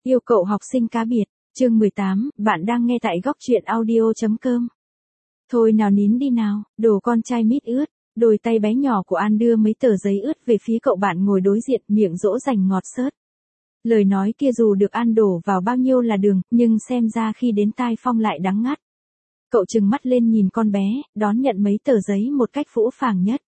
Yêu cậu học sinh cá biệt, chương 18, bạn đang nghe tại góc truyện audio.com. Thôi nào nín đi nào, đồ con trai mít ướt, đôi tay bé nhỏ của An đưa mấy tờ giấy ướt về phía cậu bạn ngồi đối diện, miệng dỗ dành ngọt xớt. Lời nói kia dù được An đổ vào bao nhiêu là đường, nhưng xem ra khi đến tai Phong lại đắng ngắt. Cậu trừng mắt lên nhìn con bé, đón nhận mấy tờ giấy một cách phũ phàng nhất.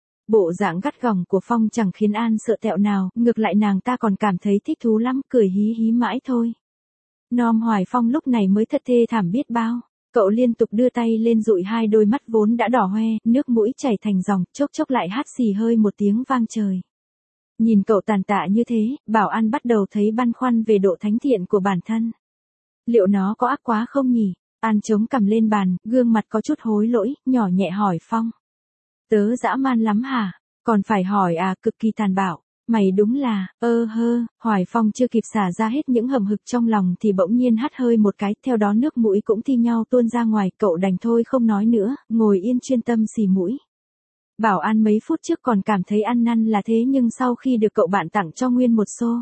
Bộ dạng gắt gỏng của Phong chẳng khiến An sợ tẹo nào, ngược lại nàng ta còn cảm thấy thích thú lắm, cười hí hí mãi thôi. Nom Hoài Phong lúc này mới thật thê thảm biết bao. Cậu liên tục đưa tay lên dụi hai đôi mắt vốn đã đỏ hoe, nước mũi chảy thành dòng, chốc chốc lại hắt xì hơi một tiếng vang trời. Nhìn cậu tàn tạ như thế, Bảo An bắt đầu thấy băn khoăn về độ thánh thiện của bản thân. Liệu nó có ác quá không nhỉ? An chống cằm lên bàn, gương mặt có chút hối lỗi, nhỏ nhẹ hỏi Phong. Tớ dã man lắm hả? Còn phải hỏi à, cực kỳ tàn bạo. Mày đúng là, Hoài Phong chưa kịp xả ra hết những hầm hực trong lòng thì bỗng nhiên hắt hơi một cái, theo đó nước mũi cũng thi nhau tuôn ra ngoài, cậu đành thôi không nói nữa, ngồi yên chuyên tâm xì mũi. Bảo An mấy phút trước còn cảm thấy ăn năn là thế nhưng sau khi được cậu bạn tặng cho nguyên một xô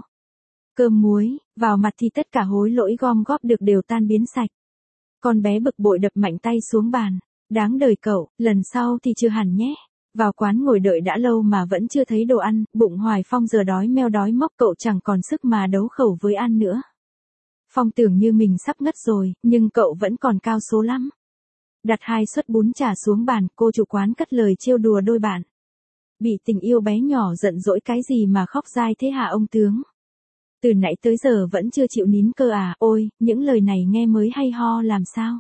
cơm muối, vào mặt thì tất cả hối lỗi gom góp được đều tan biến sạch. Con bé bực bội đập mạnh tay xuống bàn. Đáng đời cậu, lần sau thì chưa hẳn nhé. Vào quán ngồi đợi đã lâu mà vẫn chưa thấy đồ ăn, bụng Hoài Phong giờ đói meo đói móc, cậu chẳng còn sức mà đấu khẩu với An nữa. Phong tưởng như mình sắp ngất rồi, nhưng cậu vẫn còn cao số lắm. Đặt 2 suất bún chả xuống bàn, cô chủ quán cất lời trêu đùa đôi bạn. Bị tình yêu bé nhỏ giận dỗi cái gì mà khóc dai thế hả ông tướng? Từ nãy tới giờ vẫn chưa chịu nín cơ à, ôi, những lời này nghe mới hay ho làm sao?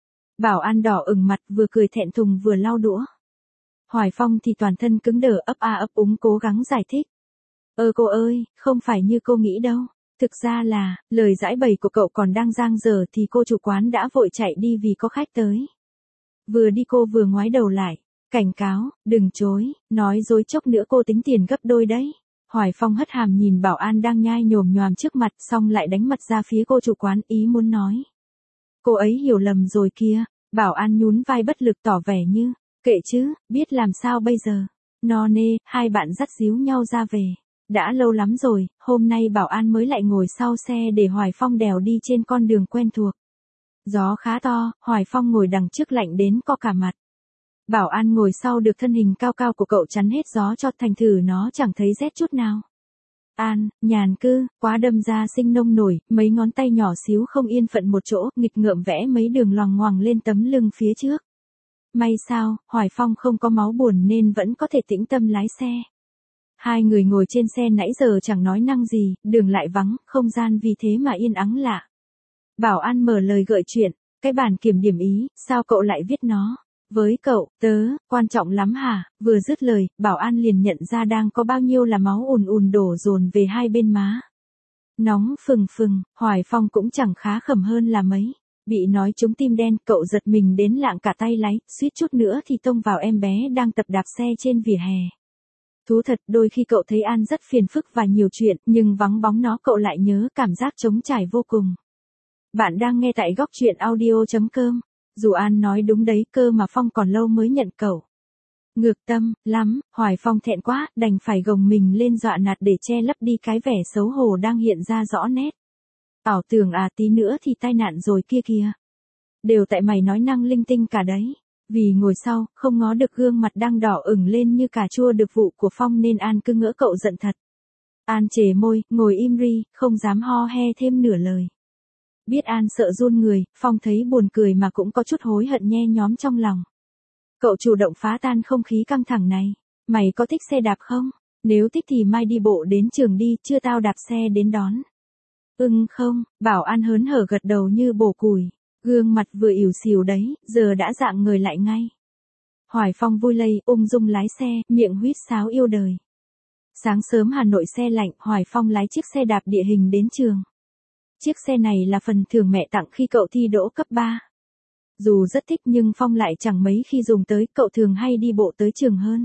Bảo An đỏ ửng mặt, vừa cười thẹn thùng vừa lau đũa. Hoài Phong thì toàn thân cứng đờ, ấp a ấp úng cố gắng giải thích. Cô ơi, không phải như cô nghĩ đâu. Thực ra là, lời giải bày của cậu còn đang dang dở thì cô chủ quán đã vội chạy đi vì có khách tới. Vừa đi cô vừa ngoái đầu lại, cảnh cáo, đừng chối, nói dối chốc nữa cô tính tiền gấp đôi đấy. Hoài Phong hất hàm nhìn Bảo An đang nhai nhồm nhoàm trước mặt, xong lại đánh mặt ra phía cô chủ quán, ý muốn nói. Cô ấy hiểu lầm rồi kia. Bảo An nhún vai bất lực tỏ vẻ như, kệ chứ, biết làm sao bây giờ. No nê, hai bạn dắt díu nhau ra về. Đã lâu lắm rồi, hôm nay Bảo An mới lại ngồi sau xe để Hoài Phong đèo đi trên con đường quen thuộc. Gió khá to, Hoài Phong ngồi đằng trước lạnh đến co cả mặt. Bảo An ngồi sau được thân hình cao cao của cậu chắn hết gió cho, thành thử nó chẳng thấy rét chút nào. An, nhàn cư, quá đâm ra sinh nông nổi, mấy ngón tay nhỏ xíu không yên phận một chỗ, nghịch ngợm vẽ mấy đường loằng ngoằng lên tấm lưng phía trước. May sao, Hoài Phong không có máu buồn nên vẫn có thể tĩnh tâm lái xe. Hai người ngồi trên xe nãy giờ chẳng nói năng gì, đường lại vắng, không gian vì thế mà yên ắng lạ. Bảo An mở lời gợi chuyện, cái bản kiểm điểm ý, sao cậu lại viết nó? Với cậu, quan trọng lắm hả? Vừa dứt lời, Bảo An liền nhận ra đang có bao nhiêu là máu ùn ùn đổ dồn về hai bên má. Nóng phừng phừng, Hoài Phong cũng chẳng khá khẩm hơn là mấy. Bị nói trúng tim đen, cậu giật mình đến lạng cả tay lái, suýt chút nữa thì tông vào em bé đang tập đạp xe trên vỉa hè. Thú thật, đôi khi cậu thấy An rất phiền phức và nhiều chuyện, nhưng vắng bóng nó cậu lại nhớ cảm giác trống trải vô cùng. Bạn đang nghe tại góc truyện audio.com. Dù An nói đúng đấy cơ mà Phong còn lâu mới nhận cậu. Ngược tâm, lắm, Hoài Phong thẹn quá, đành phải gồng mình lên dọa nạt để che lấp đi cái vẻ xấu hổ đang hiện ra rõ nét. Ảo tưởng à, tí nữa thì tai nạn rồi kia kìa. Đều tại mày nói năng linh tinh cả đấy. Vì ngồi sau, không ngó được gương mặt đang đỏ ửng lên như cà chua được vụ của Phong nên An cứ ngỡ cậu giận thật. An chề môi, ngồi im ri, không dám ho he thêm nửa lời. Biết An sợ run người, Phong thấy buồn cười mà cũng có chút hối hận nhe nhóm trong lòng. Cậu chủ động phá tan không khí căng thẳng này. Mày có thích xe đạp không? Nếu thích thì mai đi bộ đến trường đi, chưa tao đạp xe đến đón. Không, Bảo An hớn hở gật đầu như bổ củi. Gương mặt vừa ỉu xìu đấy, giờ đã dạng người lại ngay. Hoài Phong vui lây, ung dung lái xe, miệng huýt sáo yêu đời. Sáng sớm Hà Nội xe lạnh, Hoài Phong lái chiếc xe đạp địa hình đến trường. Chiếc xe này là phần thưởng mẹ tặng khi cậu thi đỗ cấp 3. Dù rất thích nhưng Phong lại chẳng mấy khi dùng tới, cậu thường hay đi bộ tới trường hơn.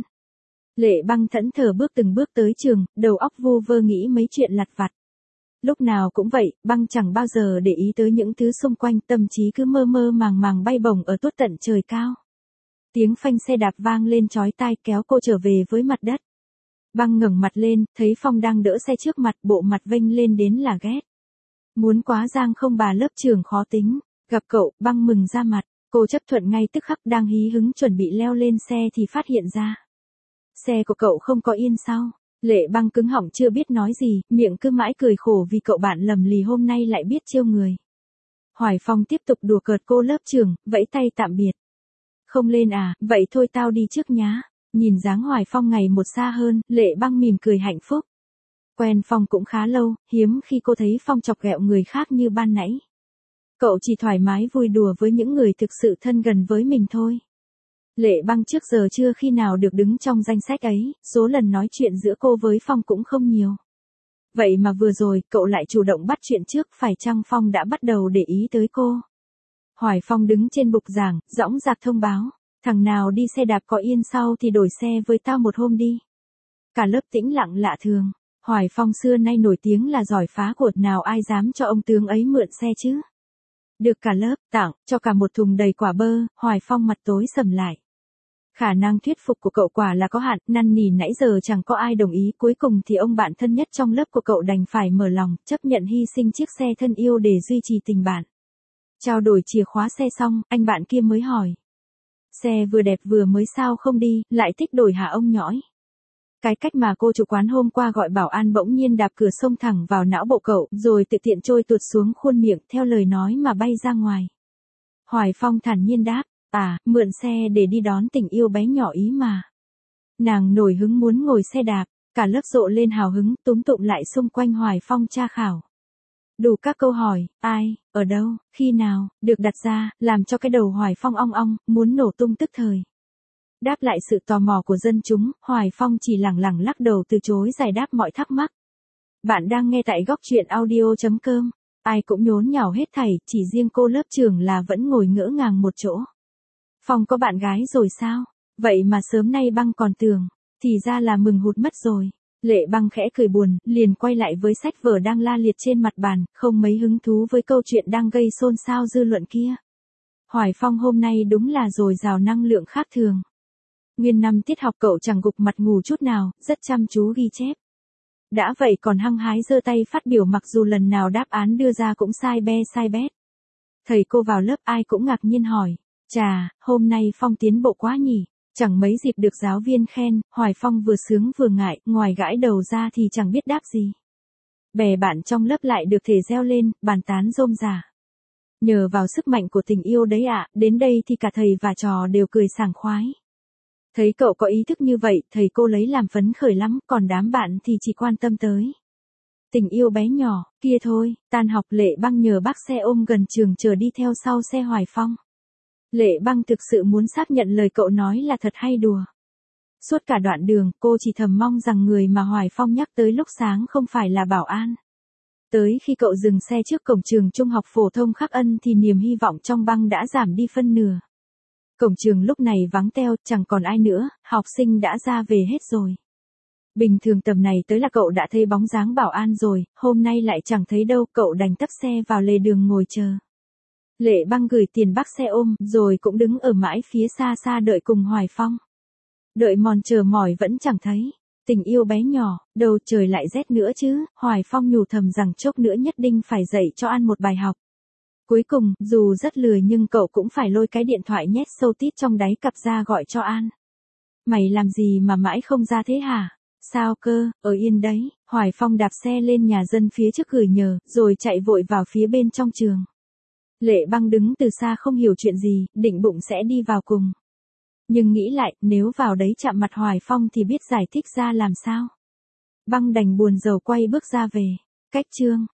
Lệ Băng thẫn thờ từng bước tới trường, đầu óc vu vơ nghĩ mấy chuyện lặt vặt. Lúc nào cũng vậy, Băng chẳng bao giờ để ý tới những thứ xung quanh, tâm trí cứ mơ mơ màng màng bay bổng ở tuốt tận trời cao. Tiếng phanh xe đạp vang lên chói tai kéo cô trở về với mặt đất. Băng ngẩng mặt lên, thấy Phong đang đỡ xe trước mặt, bộ mặt vênh lên đến là ghét. Muốn quá giang không bà lớp trưởng khó tính. Gặp cậu, Băng mừng ra mặt. Cô chấp thuận ngay tức khắc, đang hí hứng chuẩn bị leo lên xe thì phát hiện ra. Xe của cậu không có yên sau. Lệ Băng cứng họng chưa biết nói gì, miệng cứ mãi cười khổ vì cậu bạn lầm lì hôm nay lại biết trêu người. Hoài Phong tiếp tục đùa cợt cô lớp trưởng, vẫy tay tạm biệt. Không lên à, vậy thôi tao đi trước nhá. Nhìn dáng Hoài Phong ngày một xa hơn, Lệ Băng mỉm cười hạnh phúc. Quen Phong cũng khá lâu, hiếm khi cô thấy Phong chọc ghẹo người khác như ban nãy. Cậu chỉ thoải mái vui đùa với những người thực sự thân gần với mình thôi. Lệ Băng trước giờ chưa khi nào được đứng trong danh sách ấy, số lần nói chuyện giữa cô với Phong cũng không nhiều. Vậy mà vừa rồi, cậu lại chủ động bắt chuyện trước, phải chăng Phong đã bắt đầu để ý tới cô? Hoài Phong đứng trên bục giảng, dõng dạc thông báo. Thằng nào đi xe đạp có yên sau thì đổi xe với tao một hôm đi. Cả lớp tĩnh lặng lạ thường. Hoài Phong xưa nay nổi tiếng là giỏi phá cột, nào ai dám cho ông tướng ấy mượn xe chứ? Được cả lớp tặng cho cả một thùng đầy quả bơ, Hoài Phong mặt tối sầm lại. Khả năng thuyết phục của cậu quả là có hạn, năn nỉ nãy giờ chẳng có ai đồng ý, cuối cùng thì ông bạn thân nhất trong lớp của cậu đành phải mở lòng, chấp nhận hy sinh chiếc xe thân yêu để duy trì tình bạn. Trao đổi chìa khóa xe xong, anh bạn kia mới hỏi. Xe vừa đẹp vừa mới sao không đi, lại thích đổi hả ông nhõi? Cái cách mà cô chủ quán hôm qua gọi bảo an bỗng nhiên đạp cửa xông thẳng vào não bộ cậu, rồi tự tiện trôi tuột xuống khuôn miệng theo lời nói mà bay ra ngoài. Hoài Phong thản nhiên đáp, mượn xe để đi đón tình yêu bé nhỏ ý mà. Nàng nổi hứng muốn ngồi xe đạp, cả lớp rộ lên hào hứng, túm tụm lại xung quanh Hoài Phong tra khảo. Đủ các câu hỏi, ai, ở đâu, khi nào, được đặt ra, làm cho cái đầu Hoài Phong ong ong, muốn nổ tung tức thời. Đáp lại sự tò mò của dân chúng, Hoài Phong chỉ lẳng lặng lắc đầu từ chối giải đáp mọi thắc mắc. Bạn đang nghe tại góc truyện audio.com. Ai cũng nhốn nháo hết thảy, chỉ riêng cô lớp trưởng là vẫn ngồi ngỡ ngàng một chỗ. Phong có bạn gái rồi sao? Vậy mà sớm nay Băng còn tưởng, thì ra là mừng hụt mất rồi. Lệ Băng khẽ cười buồn, liền quay lại với sách vở đang la liệt trên mặt bàn, không mấy hứng thú với câu chuyện đang gây xôn xao dư luận kia. Hoài Phong hôm nay đúng là dồi dào năng lượng khác thường. Nguyên năm tiết học cậu chẳng gục mặt ngủ chút nào, rất chăm chú ghi chép. Đã vậy còn hăng hái giơ tay phát biểu mặc dù lần nào đáp án đưa ra cũng sai be sai bét. Thầy cô vào lớp ai cũng ngạc nhiên hỏi, chà, hôm nay Phong tiến bộ quá nhỉ, chẳng mấy dịp được giáo viên khen, Hoài Phong vừa sướng vừa ngại, ngoài gãi đầu ra thì chẳng biết đáp gì. Bè bạn trong lớp lại được thể reo lên, bàn tán rôm rả. Nhờ vào sức mạnh của tình yêu đấy ạ, đến đây thì cả thầy và trò đều cười sảng khoái. Thấy cậu có ý thức như vậy, thầy cô lấy làm phấn khởi lắm, còn đám bạn thì chỉ quan tâm tới tình yêu bé nhỏ, kia thôi. Tan học Lệ Băng nhờ bác xe ôm gần trường chờ đi theo sau xe Hoài Phong. Lệ Băng thực sự muốn xác nhận lời cậu nói là thật hay đùa. Suốt cả đoạn đường, cô chỉ thầm mong rằng người mà Hoài Phong nhắc tới lúc sáng không phải là bảo an. Tới khi cậu dừng xe trước cổng trường trung học phổ thông Khắc Ân thì niềm hy vọng trong Băng đã giảm đi phân nửa. Cổng trường lúc này vắng teo, chẳng còn ai nữa, học sinh đã ra về hết rồi. Bình thường tầm này tới là cậu đã thấy bóng dáng bảo an rồi, hôm nay lại chẳng thấy đâu, cậu đành tấp xe vào lề đường ngồi chờ. Lệ Băng gửi tiền bác xe ôm, rồi cũng đứng ở mãi phía xa xa đợi cùng Hoài Phong. Đợi mòn chờ mỏi vẫn chẳng thấy. Tình yêu bé nhỏ, đầu trời lại rét nữa chứ, Hoài Phong nhủ thầm rằng chốc nữa nhất định phải dạy cho An một bài học. Cuối cùng, dù rất lười nhưng cậu cũng phải lôi cái điện thoại nhét sâu tít trong đáy cặp ra gọi cho An. Mày làm gì mà mãi không ra thế hả? Sao cơ, ở yên đấy. Hoài Phong đạp xe lên nhà dân phía trước gửi nhờ, rồi chạy vội vào phía bên trong trường. Lệ Băng đứng từ xa không hiểu chuyện gì, định bụng sẽ đi vào cùng. Nhưng nghĩ lại, nếu vào đấy chạm mặt Hoài Phong thì biết giải thích ra làm sao. Băng đành buồn rầu quay bước ra về. Cách chương